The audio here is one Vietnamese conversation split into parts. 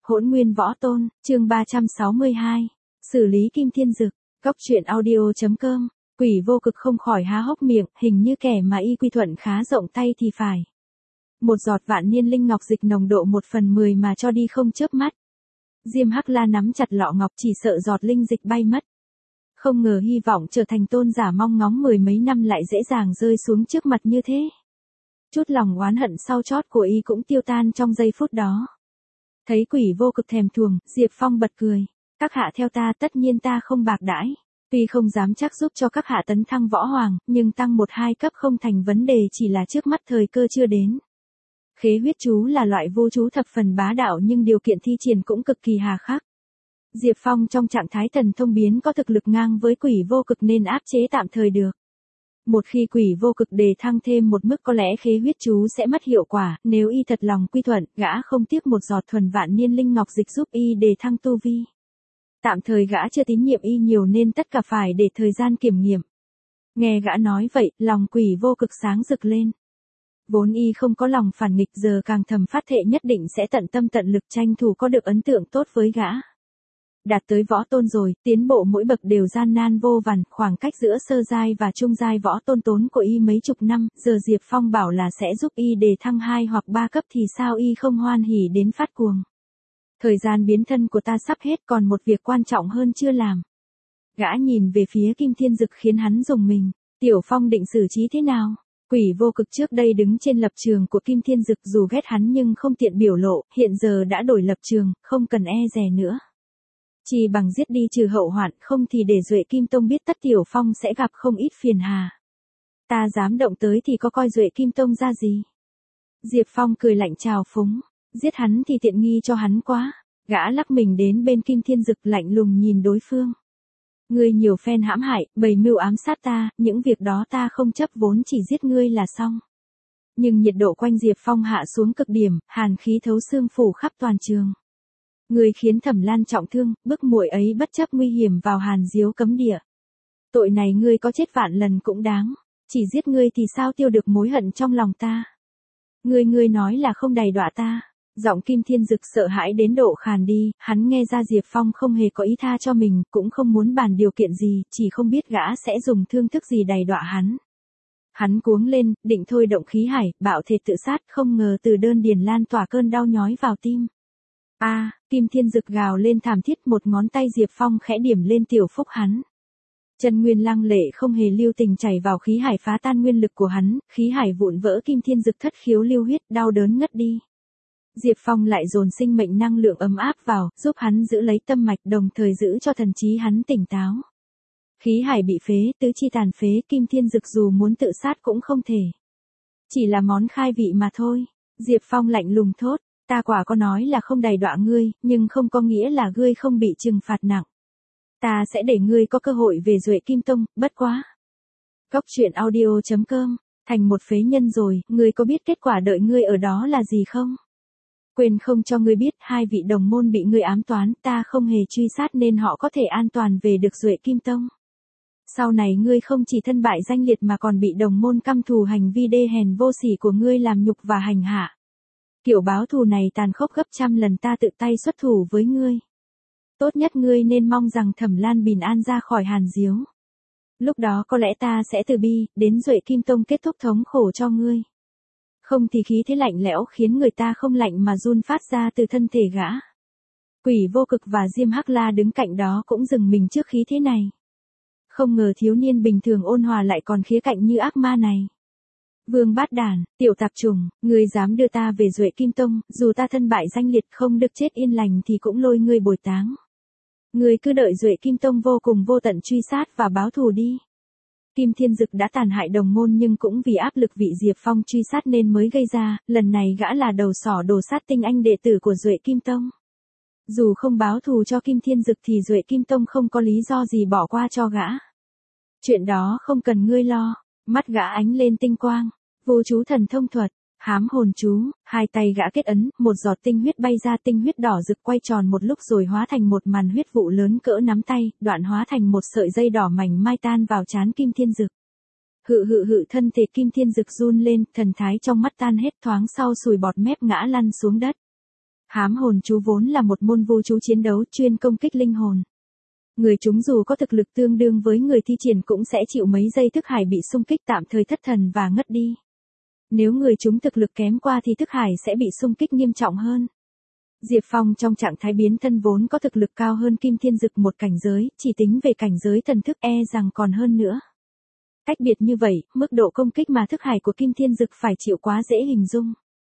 Hỗn nguyên võ tôn, chương 362. Xử lý Kim Thiên Dực. Góc truyện audio.com. Quỷ vô cực không khỏi há hốc miệng, hình như kẻ mà y quy thuận khá rộng tay thì phải. Một giọt vạn niên linh ngọc dịch nồng độ 1/10 mà cho đi không chớp mắt. Diêm Hắc La nắm chặt lọ ngọc chỉ sợ giọt linh dịch bay mất. Không ngờ hy vọng trở thành tôn giả mong ngóng mười mấy năm lại dễ dàng rơi xuống trước mặt như thế. Chút lòng oán hận sau chót của y cũng tiêu tan trong giây phút đó. Thấy quỷ vô cực thèm thuồng, Diệp Phong bật cười. Các hạ theo ta, tất nhiên ta không bạc đãi. Tuy không dám chắc giúp cho các hạ tấn thăng võ hoàng, nhưng tăng 1-2 cấp không thành vấn đề, chỉ là trước mắt thời cơ chưa đến. Khế huyết chú là loại vô chú thập phần bá đạo nhưng điều kiện thi triển cũng cực kỳ hà khắc. Diệp Phong trong trạng thái thần thông biến có thực lực ngang với quỷ vô cực nên áp chế tạm thời được. Một khi quỷ vô cực đề thăng thêm một mức có lẽ khế huyết chú sẽ mất hiệu quả, nếu y thật lòng quy thuận, gã không tiếc một giọt thuần vạn niên linh ngọc dịch giúp y đề thăng tu vi. Tạm thời gã chưa tín nhiệm y nhiều nên tất cả phải để thời gian kiểm nghiệm. Nghe gã nói vậy, lòng quỷ vô cực sáng rực lên. Vốn y không có lòng phản nghịch, giờ càng thầm phát thệ nhất định sẽ tận tâm tận lực tranh thủ có được ấn tượng tốt với gã. Đạt tới võ tôn rồi, tiến bộ mỗi bậc đều gian nan vô vàn, khoảng cách giữa sơ giai và trung giai võ tôn tốn của y mấy chục năm, giờ Diệp Phong bảo là sẽ giúp y đề thăng 2 hoặc 3 cấp thì sao y không hoan hỉ đến phát cuồng. Thời gian biến thân của ta sắp hết, còn một việc quan trọng hơn chưa làm. Gã nhìn về phía Kim Thiên Dực khiến hắn rùng mình. Tiểu Phong định xử trí thế nào? Quỷ vô cực trước đây đứng trên lập trường của Kim Thiên Dực, dù ghét hắn nhưng không tiện biểu lộ, hiện giờ đã đổi lập trường, không cần e dè nữa. Chỉ bằng giết đi trừ hậu hoạn, không thì để Duệ Kim Tông biết tất Tiểu Phong sẽ gặp không ít phiền hà. Ta dám động tới thì có coi Duệ Kim Tông ra gì? Diệp Phong cười lạnh trào phúng. Giết hắn thì tiện nghi cho hắn quá. Gã lắc mình đến bên Kim Thiên Dực lạnh lùng nhìn đối phương. Ngươi nhiều phen hãm hại, bày mưu ám sát ta, những việc đó ta không chấp, vốn chỉ giết ngươi là xong. Nhưng nhiệt độ quanh Diệp Phong hạ xuống cực điểm, hàn khí thấu xương phủ khắp toàn trường. Ngươi khiến Thẩm Lan trọng thương, bức muội ấy bất chấp nguy hiểm vào Hàn Diếu cấm địa. Tội này ngươi có chết vạn lần cũng đáng, chỉ giết ngươi thì sao tiêu được mối hận trong lòng ta. Ngươi nói là không đày đọa ta. Giọng Kim Thiên Dực sợ hãi đến độ khàn đi, hắn nghe ra Diệp Phong không hề có ý tha cho mình, cũng không muốn bàn điều kiện gì, chỉ không biết gã sẽ dùng thương thức gì đày đọa hắn. Hắn cuống lên, định thôi động khí hải, bạo thể tự sát, không ngờ từ đơn điền lan tỏa cơn đau nhói vào tim. Kim Thiên Dực gào lên thảm thiết, một ngón tay Diệp Phong khẽ điểm lên tiểu phúc hắn. Chân nguyên lăng lệ không hề lưu tình chảy vào khí hải phá tan nguyên lực của hắn, khí hải vụn vỡ, Kim Thiên Dực thất khiếu lưu huyết, đau đớn ngất đi. Diệp Phong lại dồn sinh mệnh năng lượng ấm áp vào, giúp hắn giữ lấy tâm mạch, đồng thời giữ cho thần trí hắn tỉnh táo. Khí hải bị phế, tứ chi tàn phế, Kim Thiên Dực dù muốn tự sát cũng không thể. Chỉ là món khai vị mà thôi. Diệp Phong lạnh lùng thốt, ta quả có nói là không đày đọa ngươi, nhưng không có nghĩa là ngươi không bị trừng phạt nặng. Ta sẽ để ngươi có cơ hội về Duệ Kim Tông, bất quá. Góc truyện audio.com, thành một phế nhân rồi, ngươi có biết kết quả đợi ngươi ở đó là gì không? Quên không cho ngươi biết, 2 vị đồng môn bị ngươi ám toán, ta không hề truy sát nên họ có thể an toàn về được Duệ Kim Tông. Sau này ngươi không chỉ thân bại danh liệt mà còn bị đồng môn căm thù hành vi đê hèn vô sỉ của ngươi làm nhục và hành hạ. Kiểu báo thù này tàn khốc gấp trăm lần, ta tự tay xuất thủ với ngươi. Tốt nhất ngươi nên mong rằng Thẩm Lan bình an ra khỏi Hàn Diếu. Lúc đó có lẽ ta sẽ từ bi, đến Duệ Kim Tông kết thúc thống khổ cho ngươi. Không thì khí thế lạnh lẽo khiến người ta không lạnh mà run phát ra từ thân thể gã. Quỷ vô cực và Diêm Hắc La đứng cạnh đó cũng dừng mình trước khí thế này. Không ngờ thiếu niên bình thường ôn hòa lại còn khía cạnh như ác ma này. Vương bát đàn, tiểu tạp trùng, ngươi dám đưa ta về Duệ Kim Tông, dù ta thân bại danh liệt không được chết yên lành thì cũng lôi ngươi bồi táng. Ngươi cứ đợi Duệ Kim Tông vô cùng vô tận truy sát và báo thù đi. Kim Thiên Dực đã tàn hại đồng môn nhưng cũng vì áp lực vị Diệp Phong truy sát nên mới gây ra, lần này gã là đầu sỏ đồ sát tinh anh đệ tử của Duệ Kim Tông. Dù không báo thù cho Kim Thiên Dực thì Duệ Kim Tông không có lý do gì bỏ qua cho gã. Chuyện đó không cần ngươi lo. Mắt gã ánh lên tinh quang, vô chú thần thông thuật, hám hồn chú, 2 tay gã kết ấn, một giọt tinh huyết bay ra, tinh huyết đỏ rực quay tròn một lúc rồi hóa thành một màn huyết vụ lớn cỡ nắm tay, đoạn hóa thành một sợi dây đỏ mảnh mai tan vào trán Kim Thiên Dực. Thân thể Kim Thiên Dực run lên, thần thái trong mắt tan hết, thoáng sau sùi bọt mép ngã lăn xuống đất. Hám hồn chú vốn là một môn vu chú chiến đấu chuyên công kích linh hồn. Người chúng dù có thực lực tương đương với người thi triển cũng sẽ chịu mấy giây thức hải bị xung kích tạm thời thất thần và ngất đi. Nếu người chúng thực lực kém qua thì thức hải sẽ bị xung kích nghiêm trọng hơn. Diệp Phong trong trạng thái biến thân vốn có thực lực cao hơn Kim Thiên Dực một cảnh giới, chỉ tính về cảnh giới thần thức rằng còn hơn nữa. Cách biệt như vậy, mức độ công kích mà thức hải của Kim Thiên Dực phải chịu quá dễ hình dung.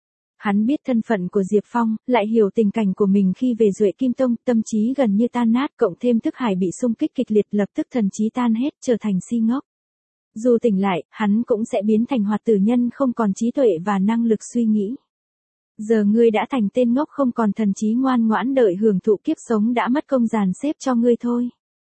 Hắn biết thân phận của Diệp Phong, lại hiểu tình cảnh của mình khi về Duệ Kim Tông, tâm trí gần như tan nát, cộng thêm thức hải bị xung kích kịch liệt, lập tức thần trí tan hết, trở thành si ngốc. Dù tỉnh lại, hắn cũng sẽ biến thành hoạt tử nhân không còn trí tuệ và năng lực suy nghĩ. Giờ ngươi đã thành tên ngốc không còn thần trí, ngoan ngoãn đợi hưởng thụ kiếp sống đã mất công dàn xếp cho ngươi thôi.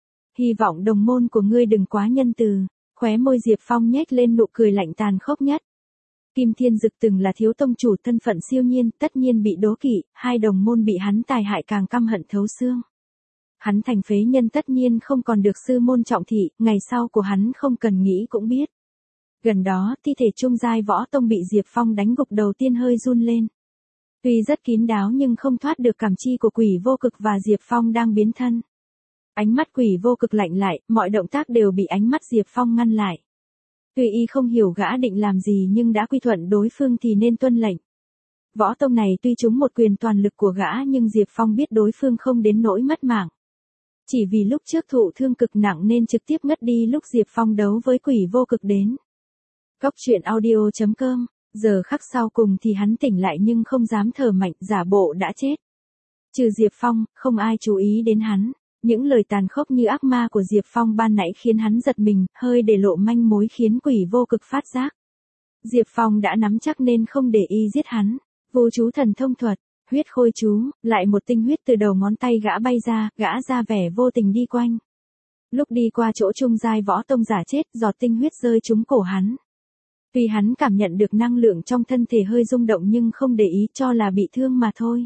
Hy vọng đồng môn của ngươi đừng quá nhân từ. Khóe môi Diệp Phong nhếch lên nụ cười lạnh tàn khốc nhất. Kim Thiên Dực từng là thiếu tông chủ, thân phận siêu nhiên, tất nhiên bị đố kỵ, hai đồng môn bị hắn tài hại càng căm hận thấu xương. Hắn thành phế nhân tất nhiên không còn được sư môn trọng thị, ngày sau của hắn không cần nghĩ cũng biết. Gần đó, thi thể trung giai võ tông bị Diệp Phong đánh gục đầu tiên hơi run lên. Tuy rất kín đáo nhưng không thoát được cảm chi của Quỷ Vô Cực và Diệp Phong đang biến thân. Ánh mắt Quỷ Vô Cực lạnh lại, mọi động tác đều bị ánh mắt Diệp Phong ngăn lại. Tuy y không hiểu gã định làm gì nhưng đã quy thuận đối phương thì nên tuân lệnh. Võ tông này tuy trúng một quyền toàn lực của gã nhưng Diệp Phong biết đối phương không đến nỗi mất mạng. Chỉ vì lúc trước thụ thương cực nặng nên trực tiếp ngất đi lúc Diệp Phong đấu với Quỷ Vô Cực đến. Góc truyện audio.com, giờ khắc sau cùng thì hắn tỉnh lại nhưng không dám thở mạnh, giả bộ đã chết. Trừ Diệp Phong, không ai chú ý đến hắn. Những lời tàn khốc như ác ma của Diệp Phong ban nãy khiến hắn giật mình, hơi để lộ manh mối khiến Quỷ Vô Cực phát giác. Diệp Phong đã nắm chắc nên không để y giết hắn. Vô chú thần thông thuật, huyết khôi chú, lại một tinh huyết từ đầu ngón tay gã bay ra, gã ra vẻ vô tình đi quanh. Lúc đi qua chỗ trung giai võ tông giả chết, giọt tinh huyết rơi trúng cổ hắn. Tuy hắn cảm nhận được năng lượng trong thân thể hơi rung động nhưng không để ý, cho là bị thương mà thôi.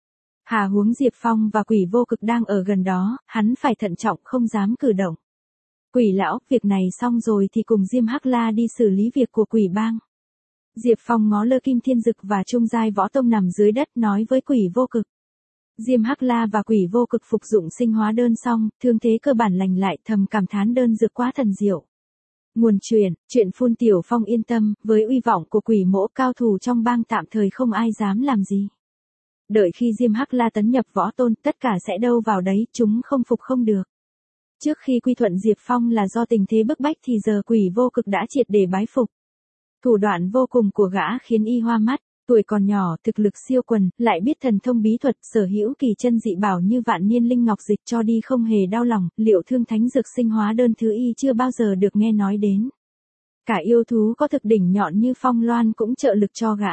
Hà huống Diệp Phong và Quỷ Vô Cực đang ở gần đó, hắn phải thận trọng không dám cử động. Quỷ lão, việc này xong rồi thì cùng Diêm Hắc La đi xử lý việc của Quỷ Bang. Diệp Phong ngó lơ Kim Thiên Dực và trung giai võ tông nằm dưới đất nói với Quỷ Vô Cực. Diêm Hắc La và Quỷ Vô Cực phục dụng sinh hóa đơn xong, thương thế cơ bản lành lại, thầm cảm thán đơn dược quá thần diệu. Nguồn chuyện phun Tiểu Phong yên tâm, với uy vọng của Quỷ Mỗ cao thủ trong bang tạm thời không ai dám làm gì. Đợi khi Diêm Hắc La tấn nhập võ tôn, tất cả sẽ đâu vào đấy, chúng không phục không được. Trước khi quy thuận Diệp Phong là do tình thế bức bách thì giờ Quỷ Vô Cực đã triệt để bái phục. Thủ đoạn vô cùng của gã khiến y hoa mắt, tuổi còn nhỏ, thực lực siêu quần, lại biết thần thông bí thuật, sở hữu kỳ chân dị bảo như vạn niên linh ngọc dịch cho đi không hề đau lòng, liệu thương thánh dược sinh hóa đơn thứ y chưa bao giờ được nghe nói đến. Cả yêu thú có thực đỉnh nhọn như Phong Loan cũng trợ lực cho gã.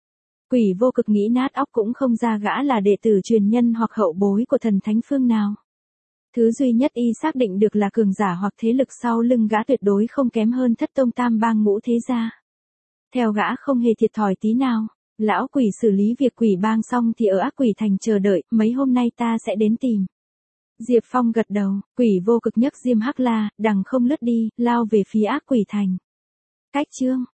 Quỷ Vô Cực nghĩ nát óc cũng không ra gã là đệ tử truyền nhân hoặc hậu bối của thần thánh phương nào. Thứ duy nhất y xác định được là cường giả hoặc thế lực sau lưng gã tuyệt đối không kém hơn Thất Tông Tam Bang Ngũ Thế Gia. Theo gã không hề thiệt thòi tí nào. Lão Quỷ xử lý việc Quỷ Bang xong thì ở Ác Quỷ Thành chờ đợi, mấy hôm nay ta sẽ đến tìm. Diệp Phong gật đầu, Quỷ Vô Cực nhấc Diêm Hắc La, đằng không lướt đi, lao về phía Ác Quỷ Thành. Cách chương